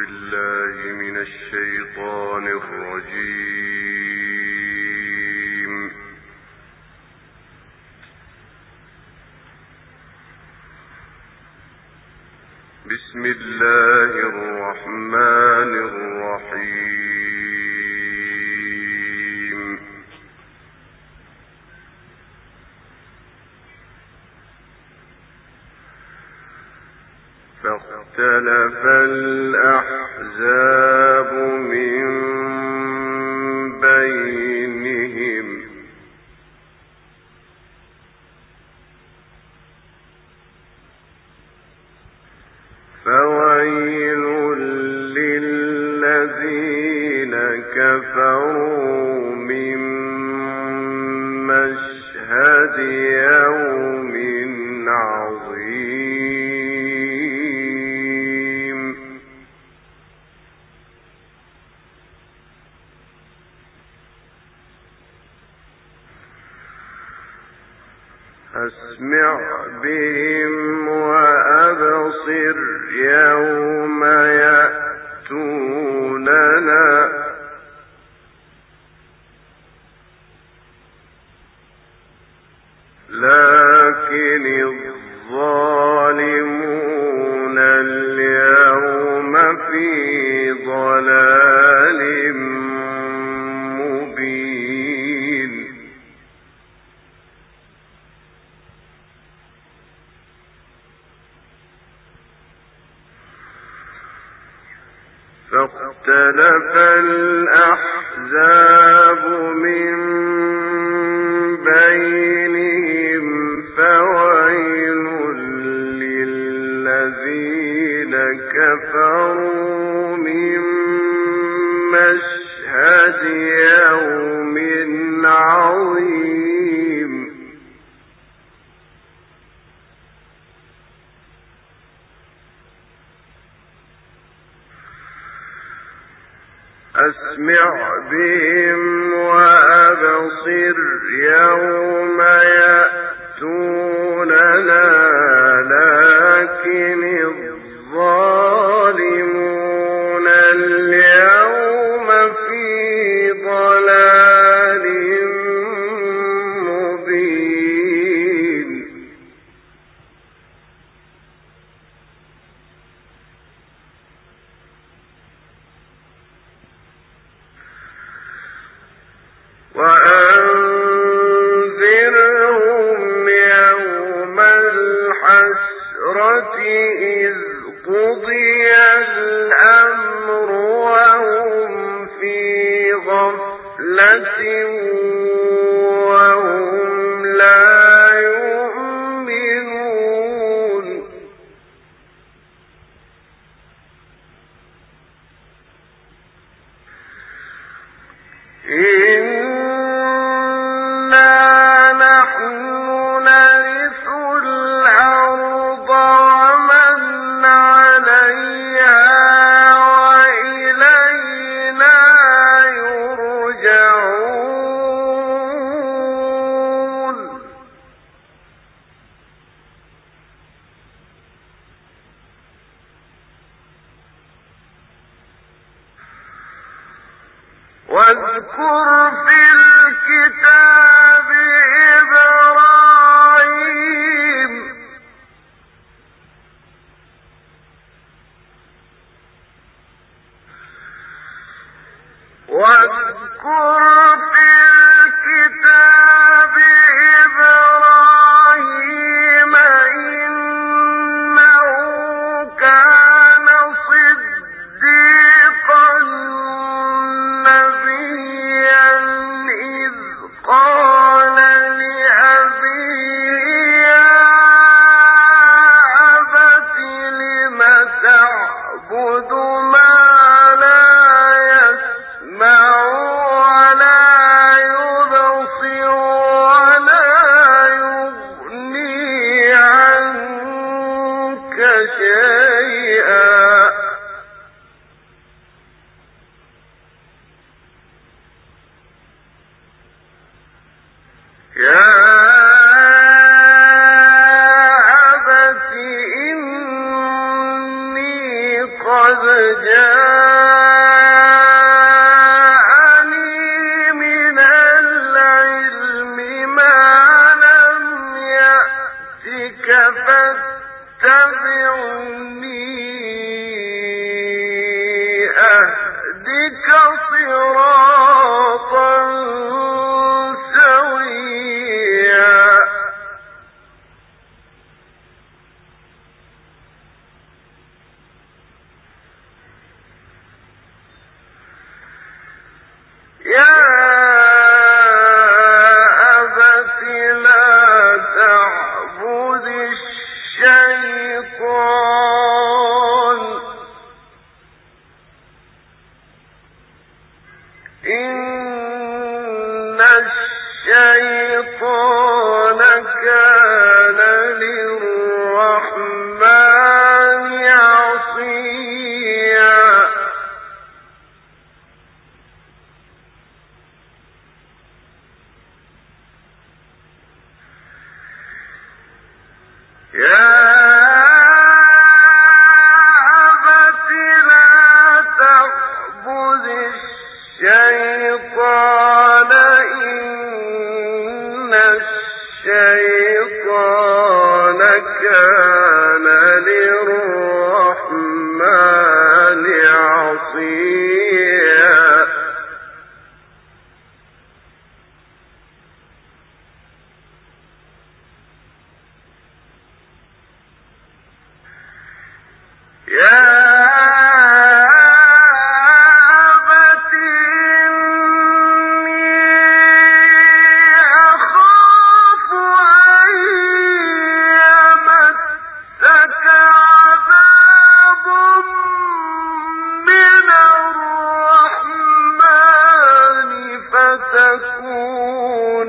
بالله من الشيطان الرجيم. بسم الله الرحمن الرحيم. فاختلف الأحزاب من بينهم فويل للذين كفروا من مشهد يوم عظيم. أسمع بهم وأبصر يوم يأتوننا لكن الظالمون اليوم في ضلال مبين. فاختلف الأحزاب من بينهم فويل للذين كفروا من مشهد يوم عظيم. أسمع بهم وأبصر يوم يأتوننا لكن الظالمون اليوم في ضلال مبين. وأنذرهم يوم الحسرة إذ قضي الأمر وهم في غفلة وهم لا يؤمنون. واذكر في الكتاب إبراهيم إنه كان صديقا نبيا إذ قال لأبيه يا أبت لم تعبد ما لا يسمع ولا يبصر ولا يغني عنك شيئا. يا أبت إني قد جاءني من العلم ما لم يأتك فاتبعني أهدك صراطا سويا. يا أبت لا تعبد الشيطان إن الشيطان كان للرحمن عصيا. يا أبت لا تعبد الشيطان إن الشيطان كان للرحمن عصيا. يا أبت إني أخاف أن يمسك عذاب من الرحمن فتكون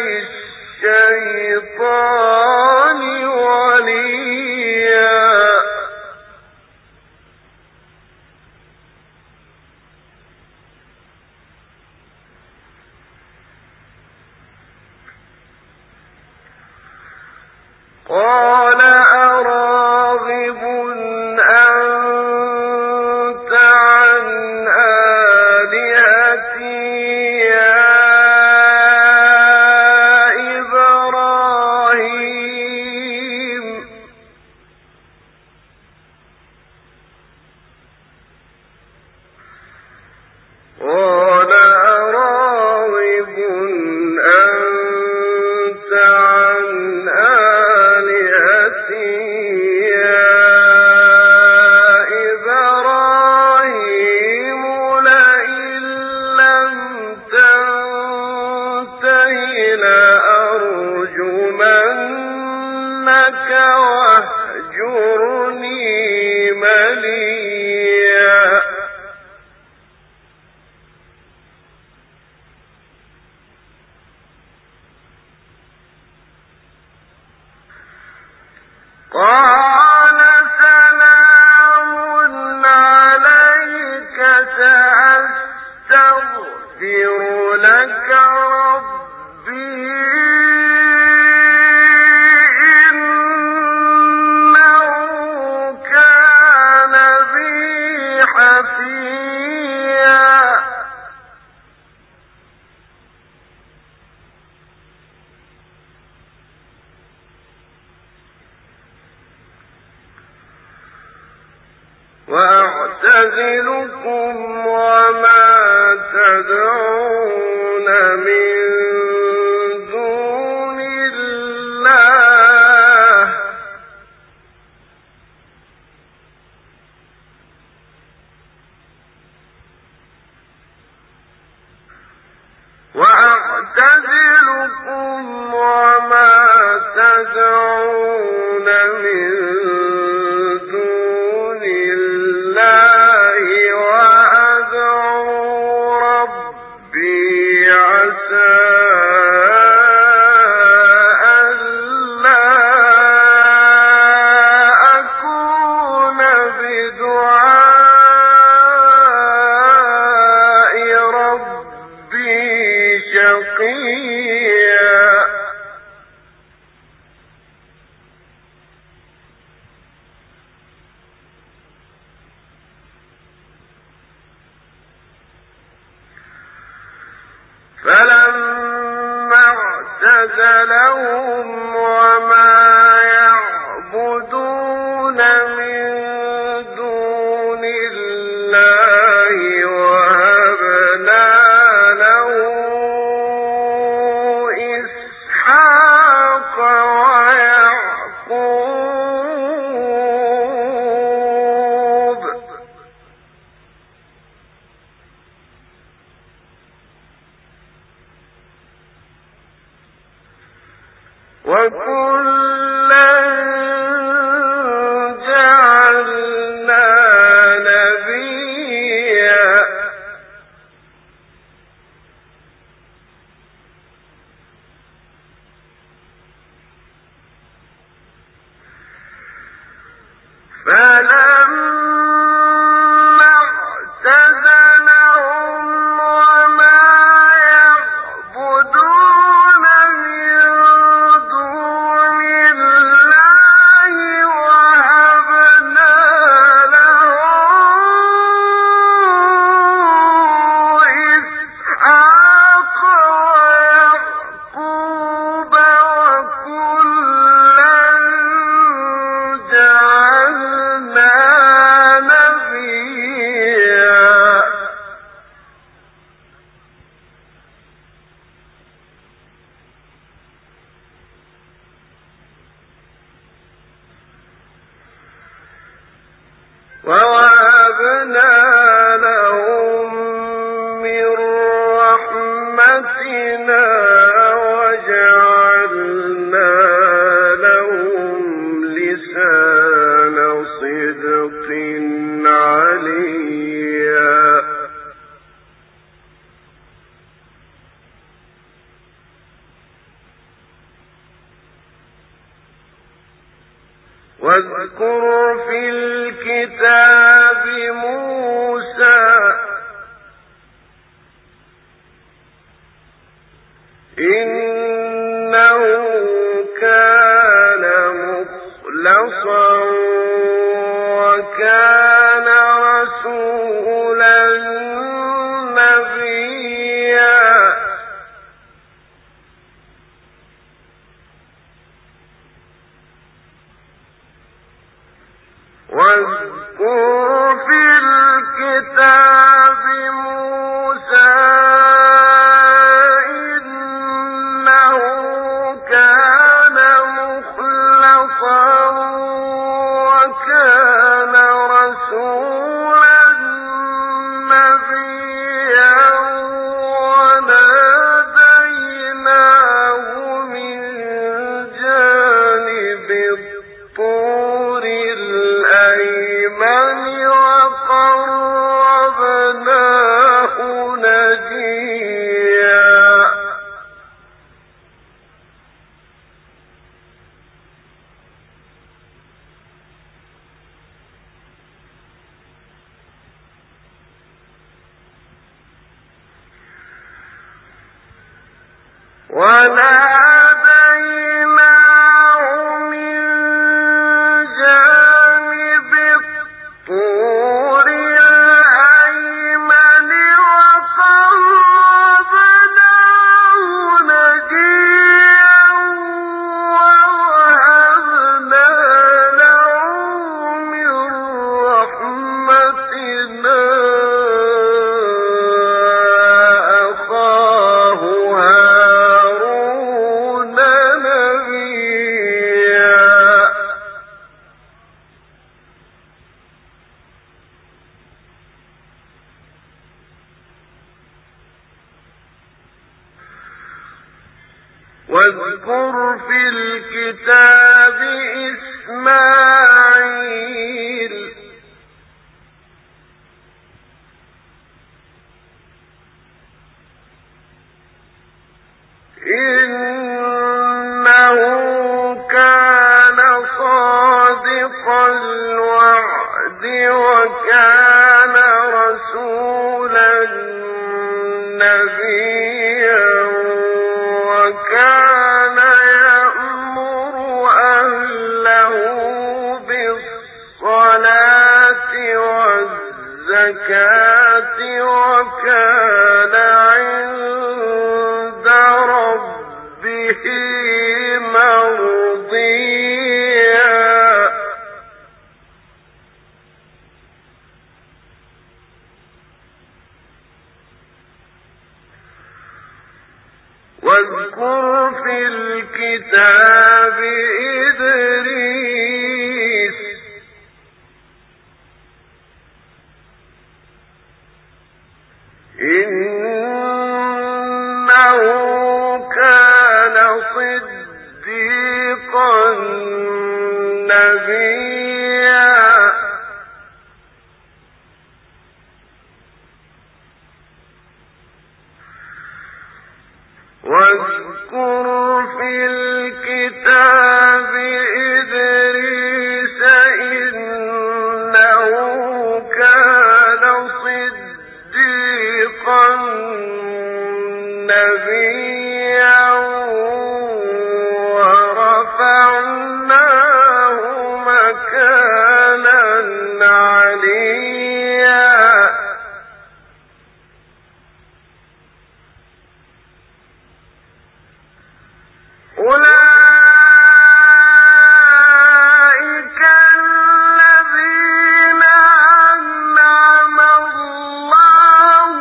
للشيطان وليا. قال أراغب أنت عن آلهتي يا إبراهيم قال أراغب أنت عن آلهتي يا إبراهيم لئن لم تنته لأرجمنك واهجرني مليا. قال سلام عليك سأستغفر لك ربي إنه كان بي حفيا. وأعتزلكم وما تدعون من دون الله فلما اعتزلهم وما يعبدون من دون الله وهبنا له إسحاق ويعقوب وكلا جعلنا نبيا فلما اعتزلهم وما يعبدون من دون الله وهبنا له إسحاق ويعقوب وكلا جعلنا نبيا ووهبنا لهم من رحمتنا وجعلنا لهم لسان صدق عليا واذكر في الكتاب موسى إنه كان مخلصا وكان رسولا نبيا واذكر في الكتاب موسى إنه كان مخلصا وكان رسولا نبيا وناديناه من جانب الطور الأيمن وقربناه نجيا وناديناه من جانب الطور الأيمن وقربناه نجيا ووهبنا له من رحمتنا أخاه هارون نبيا واذكر في الكتاب إسماعيل إنه كان صادق الوعد وكان رسولا نبيا وكان يأمر أهله بالصلاة والزكاة وكان عند واذكر في الكتاب إدريس إنه كان صديقا نبيا واذكر في الكتاب إدريس إنه كان صديقا نبيا ورفعناه مكانا عليا أولئك الذين أنعم الله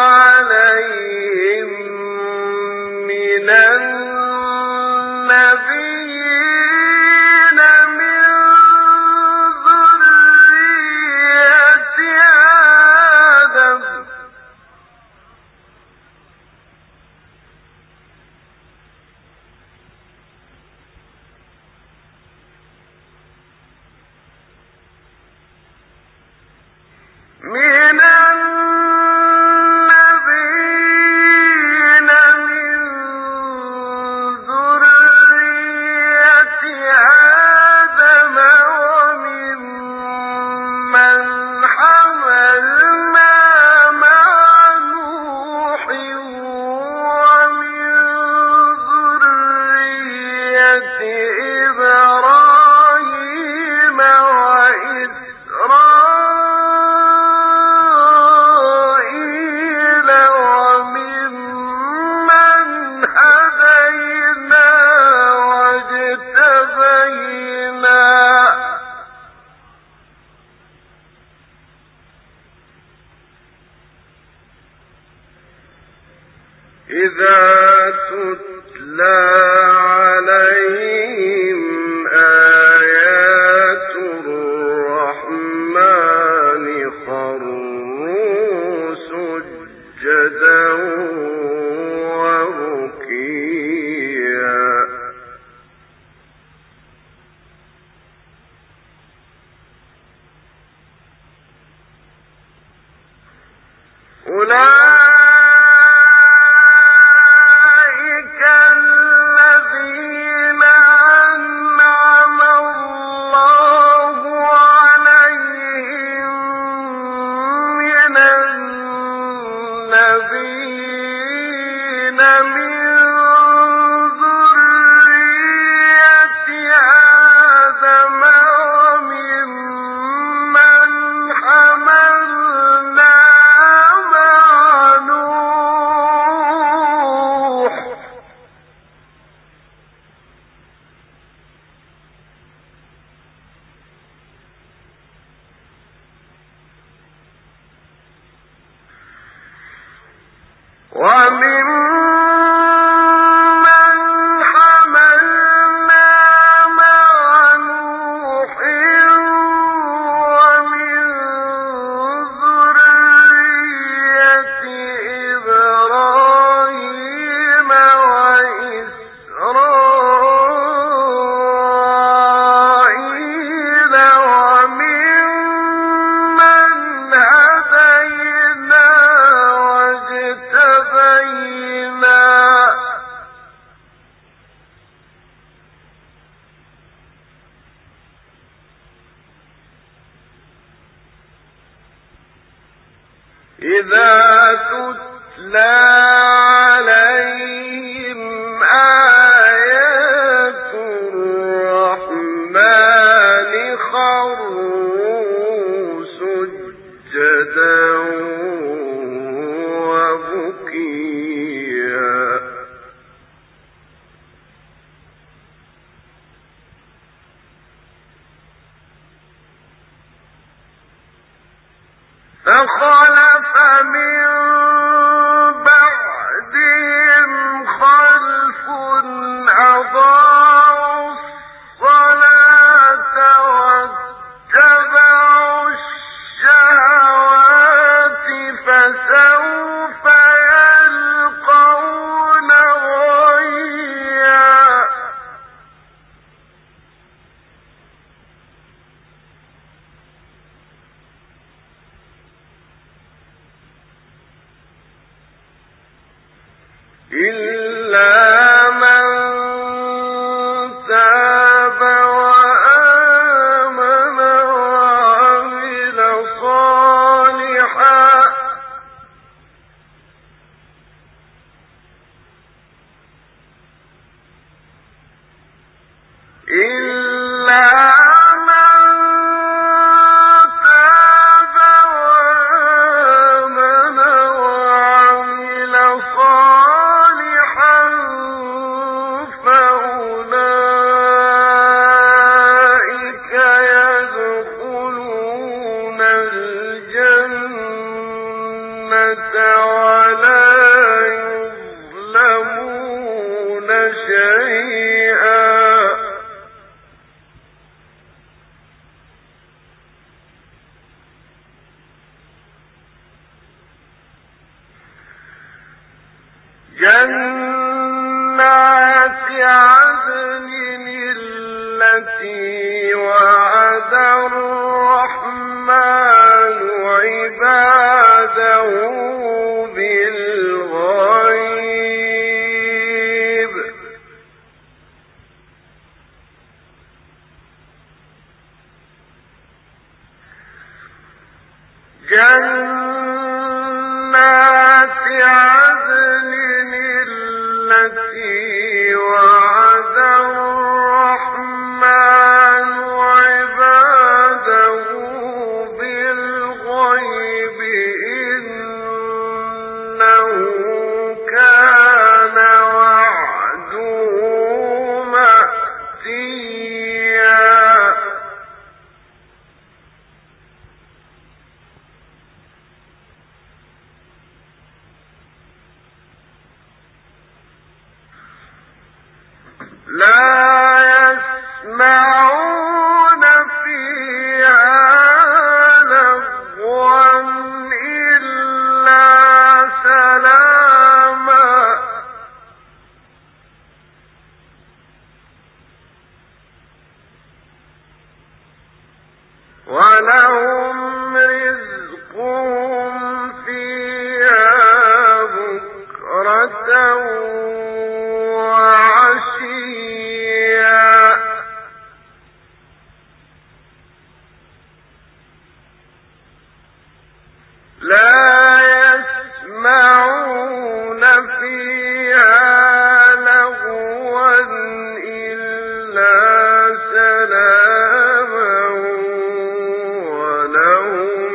عليهم من النبيين من ذرية آدم من النبيين من ذرية آدم وممن حملنا مع نوح ومن ذرية إبراهيم وإسرائيل وممن هدينا واجتبينا إذا تتلى عليهم آيات الرحمن خروا سجدا وبكيا أولئك الذين أنعم الله عليهم من النبيين من ذرية آدم وممن حملنا مع نوح ومن ذرية إبراهيم وإسرائيل وممن هدينا واجتبينا إذا تتلى عليهم آيات الرحمن خروا سجدا وبكيا فخلف من بعدهم خلف سوف يلقون غيا إلا من تاب وآمن وعمل صالحا جنات عدن التي وعد الرحمن عباده بالغيب جنات عدن التي وعد الرحمن عباده بالغيب إنه كان وعده مأتيا لا يسمعون فيها لغوا إلا سلاما ولهم رزقهم فيها بكرة لا يسمعون فيها لغوا إلا سلاما ولهم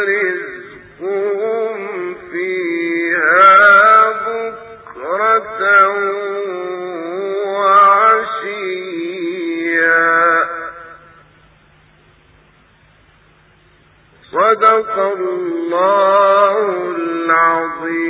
رزقهم فيها بكرة وعشيا صدق الله العظيم.